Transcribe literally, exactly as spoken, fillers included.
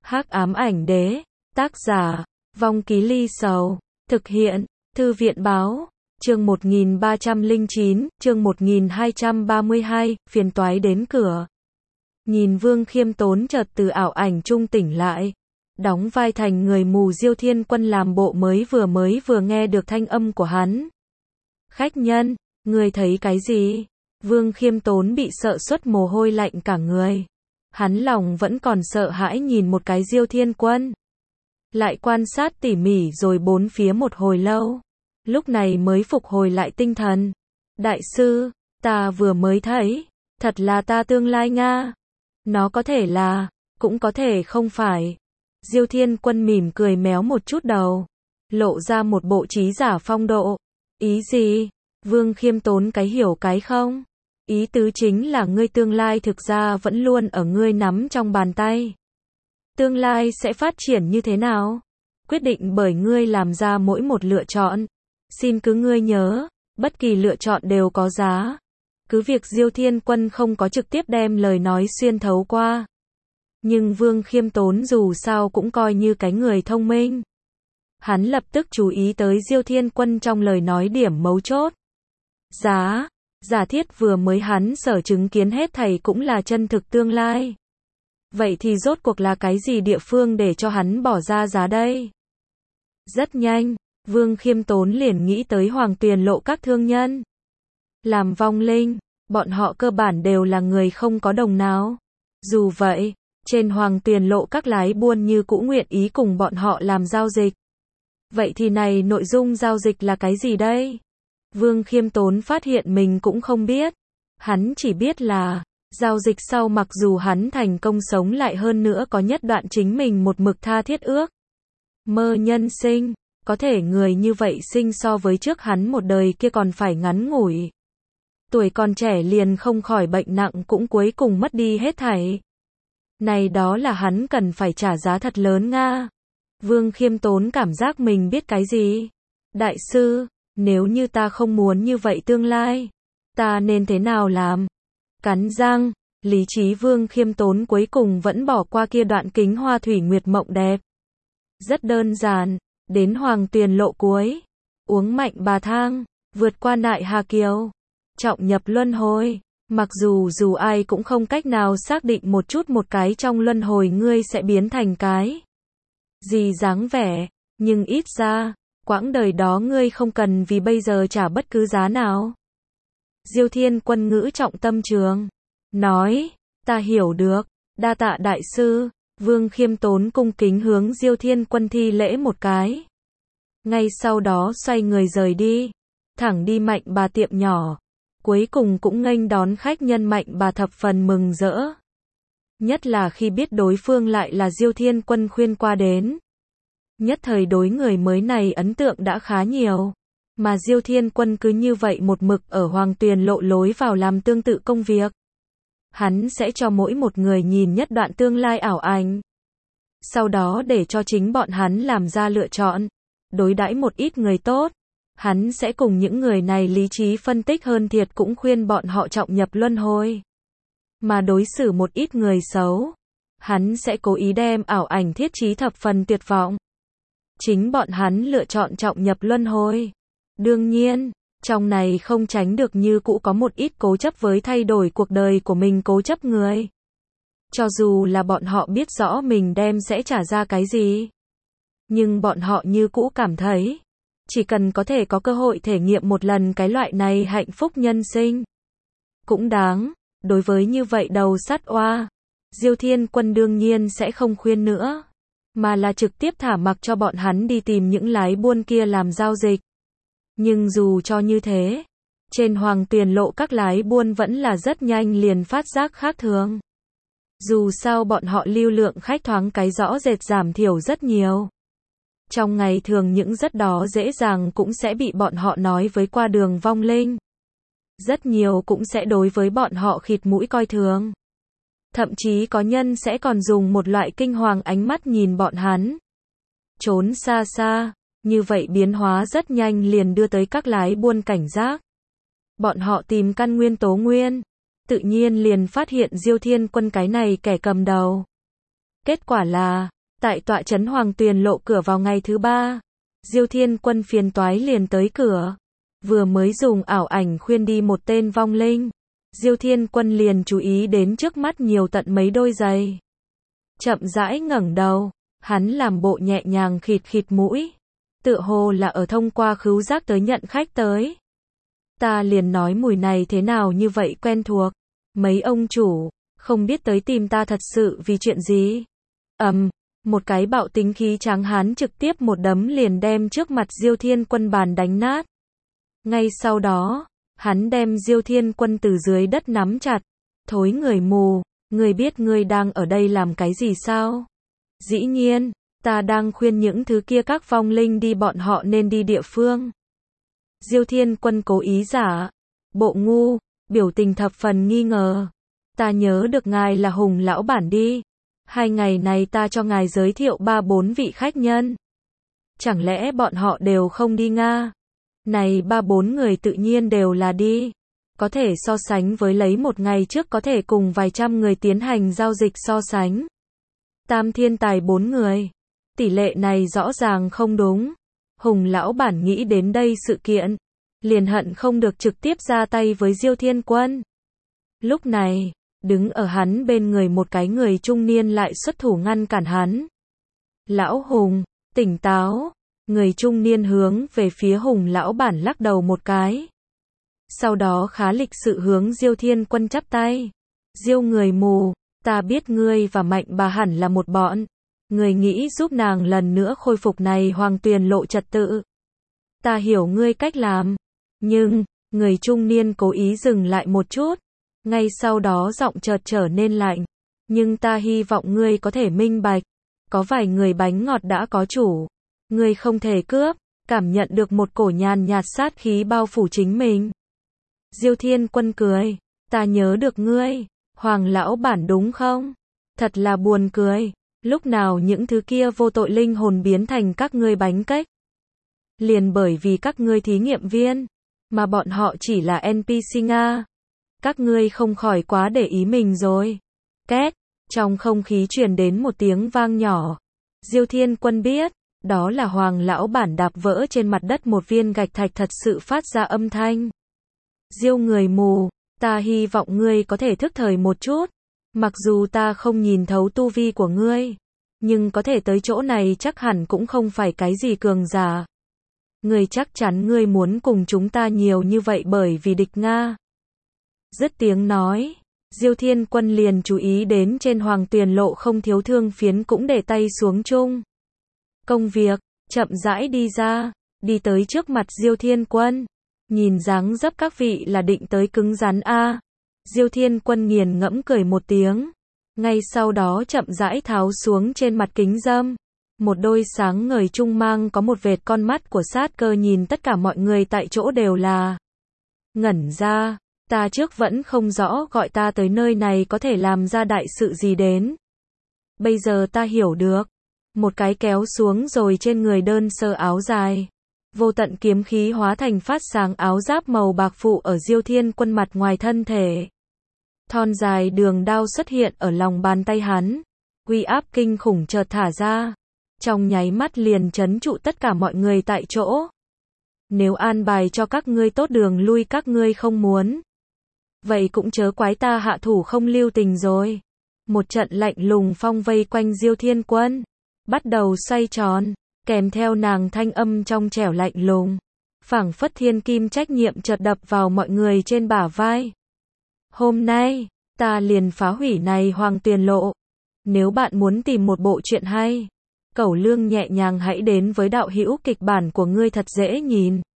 Hắc ám ảnh đế, tác giả, Vong Ký Ly Sầu, thực hiện, Thư viện báo, chương một nghìn ba trăm lẻ chín, chương một nghìn hai trăm ba mươi hai, phiền toái đến cửa. Nhìn Vương Khiêm Tốn chợt từ ảo ảnh trung tỉnh lại, đóng vai thành người mù Diêu Thiên Quân làm bộ mới vừa mới vừa nghe được thanh âm của hắn. Khách nhân, ngươi thấy cái gì? Vương Khiêm Tốn bị sợ xuất mồ hôi lạnh cả người. Hắn lòng vẫn còn sợ hãi nhìn một cái Diêu Thiên Quân. Lại quan sát tỉ mỉ rồi bốn phía một hồi lâu. Lúc này mới phục hồi lại tinh thần. Đại sư, ta vừa mới thấy, thật là ta tương lai Nga. Nó có thể là, cũng có thể không phải. Diêu Thiên Quân mỉm cười méo một chút đầu, lộ ra một bộ trí giả phong độ. Ý gì? Vương Khiêm Tốn cái hiểu cái không? Ý tứ chính là ngươi tương lai thực ra vẫn luôn ở ngươi nắm trong bàn tay. Tương lai sẽ phát triển như thế nào? Quyết định bởi ngươi làm ra mỗi một lựa chọn. Xin cứ ngươi nhớ, bất kỳ lựa chọn đều có giá. Cứ việc Diêu Thiên Quân không có trực tiếp đem lời nói xuyên thấu qua. Nhưng Vương Khiêm Tốn dù sao cũng coi như cái người thông minh. Hắn lập tức chú ý tới Diêu Thiên Quân trong lời nói điểm mấu chốt. Giá, giả thiết vừa mới hắn sở chứng kiến hết thảy cũng là chân thực tương lai. Vậy thì rốt cuộc là cái gì địa phương để cho hắn bỏ ra giá đây? Rất nhanh, Vương Khiêm Tốn liền nghĩ tới Hoàng Tuyền Lộ các thương nhân. Làm vong linh, bọn họ cơ bản đều là người không có đồng nào. Dù vậy, trên Hoàng Tuyền Lộ các lái buôn như cũ nguyện ý cùng bọn họ làm giao dịch. Vậy thì này nội dung giao dịch là cái gì đây? Vương Khiêm Tốn phát hiện mình cũng không biết. Hắn chỉ biết là, giao dịch sau mặc dù hắn thành công sống lại hơn nữa có nhất đoạn chính mình một mực tha thiết ước. Mơ nhân sinh, có thể người như vậy sinh so với trước hắn một đời kia còn phải ngắn ngủi. Tuổi còn trẻ liền không khỏi bệnh nặng cũng cuối cùng mất đi hết thảy. Này đó là hắn cần phải trả giá thật lớn Nga. Vương Khiêm Tốn cảm giác mình biết cái gì? Đại sư, nếu như ta không muốn như vậy tương lai, ta nên thế nào làm? Cắn răng, lý trí Vương Khiêm Tốn cuối cùng vẫn bỏ qua kia đoạn kính hoa thủy nguyệt mộng đẹp. Rất đơn giản, đến Hoàng Tuyền Lộ cuối, uống mạnh bà thang, vượt qua nại hà kiều, trọng nhập luân hồi. Mặc dù dù ai cũng không cách nào xác định một chút một cái trong luân hồi ngươi sẽ biến thành cái gì dáng vẻ, nhưng ít ra, quãng đời đó ngươi không cần vì bây giờ trả bất cứ giá nào. Diêu Thiên Quân ngữ trọng tâm trường, nói, ta hiểu được, đa tạ đại sư. Vương Khiêm Tốn cung kính hướng Diêu Thiên Quân thi lễ một cái. Ngay sau đó xoay người rời đi, thẳng đi Mạnh Bà tiệm nhỏ. Cuối cùng cũng nghênh đón khách nhân Mạnh Bà thập phần mừng rỡ. Nhất là khi biết đối phương lại là Diêu Thiên Quân khuyên qua đến. Nhất thời đối người mới này ấn tượng đã khá nhiều. Mà Diêu Thiên Quân cứ như vậy một mực ở Hoàng Tuyền Lộ lối vào làm tương tự công việc. Hắn sẽ cho mỗi một người nhìn nhất đoạn tương lai ảo ảnh. Sau đó để cho chính bọn hắn làm ra lựa chọn. Đối đãi một ít người tốt. Hắn sẽ cùng những người này lý trí phân tích hơn thiệt cũng khuyên bọn họ trọng nhập luân hồi. Mà đối xử một ít người xấu. Hắn sẽ cố ý đem ảo ảnh thiết trí thập phần tuyệt vọng. Chính bọn hắn lựa chọn trọng nhập luân hồi. Đương nhiên, trong này không tránh được như cũ có một ít cố chấp với thay đổi cuộc đời của mình cố chấp người. Cho dù là bọn họ biết rõ mình đem sẽ trả ra cái gì. Nhưng bọn họ như cũ cảm thấy, chỉ cần có thể có cơ hội thể nghiệm một lần cái loại này hạnh phúc nhân sinh. Cũng đáng, đối với như vậy đầu sắt oa, Diêu Thiên Quân đương nhiên sẽ không khuyên nữa. Mà là trực tiếp thả mặc cho bọn hắn đi tìm những lái buôn kia làm giao dịch. Nhưng dù cho như thế, trên Hoàng Tuyền Lộ các lái buôn vẫn là rất nhanh liền phát giác khác thường. Dù sao bọn họ lưu lượng khách thoáng cái rõ rệt giảm thiểu rất nhiều. Trong ngày thường những rất đó dễ dàng cũng sẽ bị bọn họ nói với qua đường vong linh. Rất nhiều cũng sẽ đối với bọn họ khịt mũi coi thường. Thậm chí có nhân sẽ còn dùng một loại kinh hoàng ánh mắt nhìn bọn hắn. Trốn xa xa, như vậy biến hóa rất nhanh liền đưa tới các lái buôn cảnh giác. Bọn họ tìm căn nguyên tố nguyên, tự nhiên liền phát hiện Diêu Thiên Quân cái này kẻ cầm đầu. Kết quả là, Tại tọa trấn Hoàng Tuyền Lộ cửa vào ngày thứ ba, Diêu Thiên Quân phiền toái liền tới cửa. Vừa mới dùng ảo ảnh khuyên đi một tên vong linh, Diêu Thiên Quân liền chú ý đến trước mắt nhiều tận mấy đôi giày. Chậm rãi ngẩng đầu, hắn làm bộ nhẹ nhàng khịt khịt mũi, tựa hồ là ở thông qua khứu giác tới nhận khách tới. Ta liền nói mùi này thế nào như vậy quen thuộc, mấy ông chủ, không biết tới tìm ta thật sự vì chuyện gì. Ầm, um, một cái bạo tính khí tráng hán trực tiếp một đấm liền đem trước mặt Diêu Thiên Quân bàn đánh nát. Ngay sau đó, hắn đem Diêu Thiên Quân từ dưới đất nắm chặt. Thối người mù, ngươi biết ngươi đang ở đây làm cái gì sao? Dĩ nhiên, ta đang khuyên những thứ kia các vong linh đi bọn họ nên đi địa phương. Diêu Thiên Quân cố ý giả bộ ngu, biểu tình thập phần nghi ngờ. Ta nhớ được ngài là Hùng lão bản đi. Hai ngày này ta cho ngài giới thiệu ba bốn vị khách nhân. Chẳng lẽ bọn họ đều không đi Nga? Này ba bốn người tự nhiên đều là đi. Có thể so sánh với lấy một ngày trước có thể cùng vài trăm người tiến hành giao dịch so sánh. Tam thiên tài bốn người. Tỷ lệ này rõ ràng không đúng. Hùng lão bản nghĩ đến đây sự kiện, liền hận không được trực tiếp ra tay với Diêu Thiên Quân. Lúc này, đứng ở hắn bên người một cái người trung niên lại xuất thủ ngăn cản hắn. Lão Hùng, tỉnh táo. Người trung niên hướng về phía Hùng lão bản lắc đầu một cái. Sau đó khá lịch sự hướng Diêu Thiên Quân chắp tay. Diêu người mù, ta biết ngươi và Mạnh bà hẳn là một bọn. Ngươi nghĩ giúp nàng lần nữa khôi phục này Hoàng Tuyền Lộ trật tự. Ta hiểu ngươi cách làm. Nhưng, người trung niên cố ý dừng lại một chút. Ngay sau đó giọng chợt trở nên lạnh. Nhưng ta hy vọng ngươi có thể minh bạch. Có vài người bánh ngọt đã có chủ. Ngươi không thể cướp. Cảm nhận được một cổ nhàn nhạt sát khí bao phủ chính mình. Diêu Thiên Quân cười. Ta nhớ được ngươi. Hoàng lão bản đúng không? Thật là buồn cười. Lúc nào những thứ kia vô tội linh hồn biến thành các ngươi bánh cách. Liền bởi vì các ngươi thí nghiệm viên. Mà bọn họ chỉ là en pê xê Nga. Các ngươi không khỏi quá để ý mình rồi. Két. Trong không khí truyền đến một tiếng vang nhỏ. Diêu Thiên Quân biết. Đó là Hoàng lão bản đạp vỡ trên mặt đất một viên gạch thạch thật sự phát ra âm thanh. Diêu người mù, ta hy vọng ngươi có thể thức thời một chút. Mặc dù ta không nhìn thấu tu vi của ngươi, nhưng có thể tới chỗ này chắc hẳn cũng không phải cái gì cường giả. Ngươi chắc chắn ngươi muốn cùng chúng ta nhiều như vậy bởi vì địch Nga. Dứt tiếng nói, Diêu Thiên Quân liền chú ý đến trên Hoàng Tuyền Lộ không thiếu thương phiến cũng để tay xuống chung. Công việc, chậm rãi đi ra, đi tới trước mặt Diêu Thiên Quân. Nhìn dáng dấp các vị là định tới cứng rắn a. Diêu Thiên Quân nghiền ngẫm cười một tiếng. Ngay sau đó chậm rãi tháo xuống trên mặt kính dâm. Một đôi sáng ngời trung mang có một vệt con mắt của sát cơ nhìn tất cả mọi người tại chỗ đều là ngẩn ra. Ta trước vẫn không rõ gọi ta tới nơi này có thể làm ra đại sự gì đến. Bây giờ ta hiểu được. Một cái kéo xuống rồi trên người đơn sơ áo dài. Vô tận kiếm khí hóa thành phát sáng áo giáp màu bạc phụ ở Diêu Thiên Quân mặt ngoài thân thể. Thon dài đường đao xuất hiện ở lòng bàn tay hắn. Uy áp kinh khủng chợt thả ra. Trong nháy mắt liền trấn trụ tất cả mọi người tại chỗ. Nếu an bài cho các ngươi tốt đường lui các ngươi không muốn. Vậy cũng chớ quái ta hạ thủ không lưu tình rồi. Một trận lạnh lùng phong vây quanh Diêu Thiên Quân. Bắt đầu xoay tròn. Kèm theo nàng thanh âm trong trẻo lạnh lùng. Phảng phất thiên kim trách nhiệm chợt đập vào mọi người trên bả vai. Hôm nay, ta liền phá hủy này Hoàng Tuyền Lộ. Nếu bạn muốn tìm một bộ truyện hay, Cẩu Lương nhẹ nhàng hãy đến với đạo hữu kịch bản của ngươi thật dễ nhìn.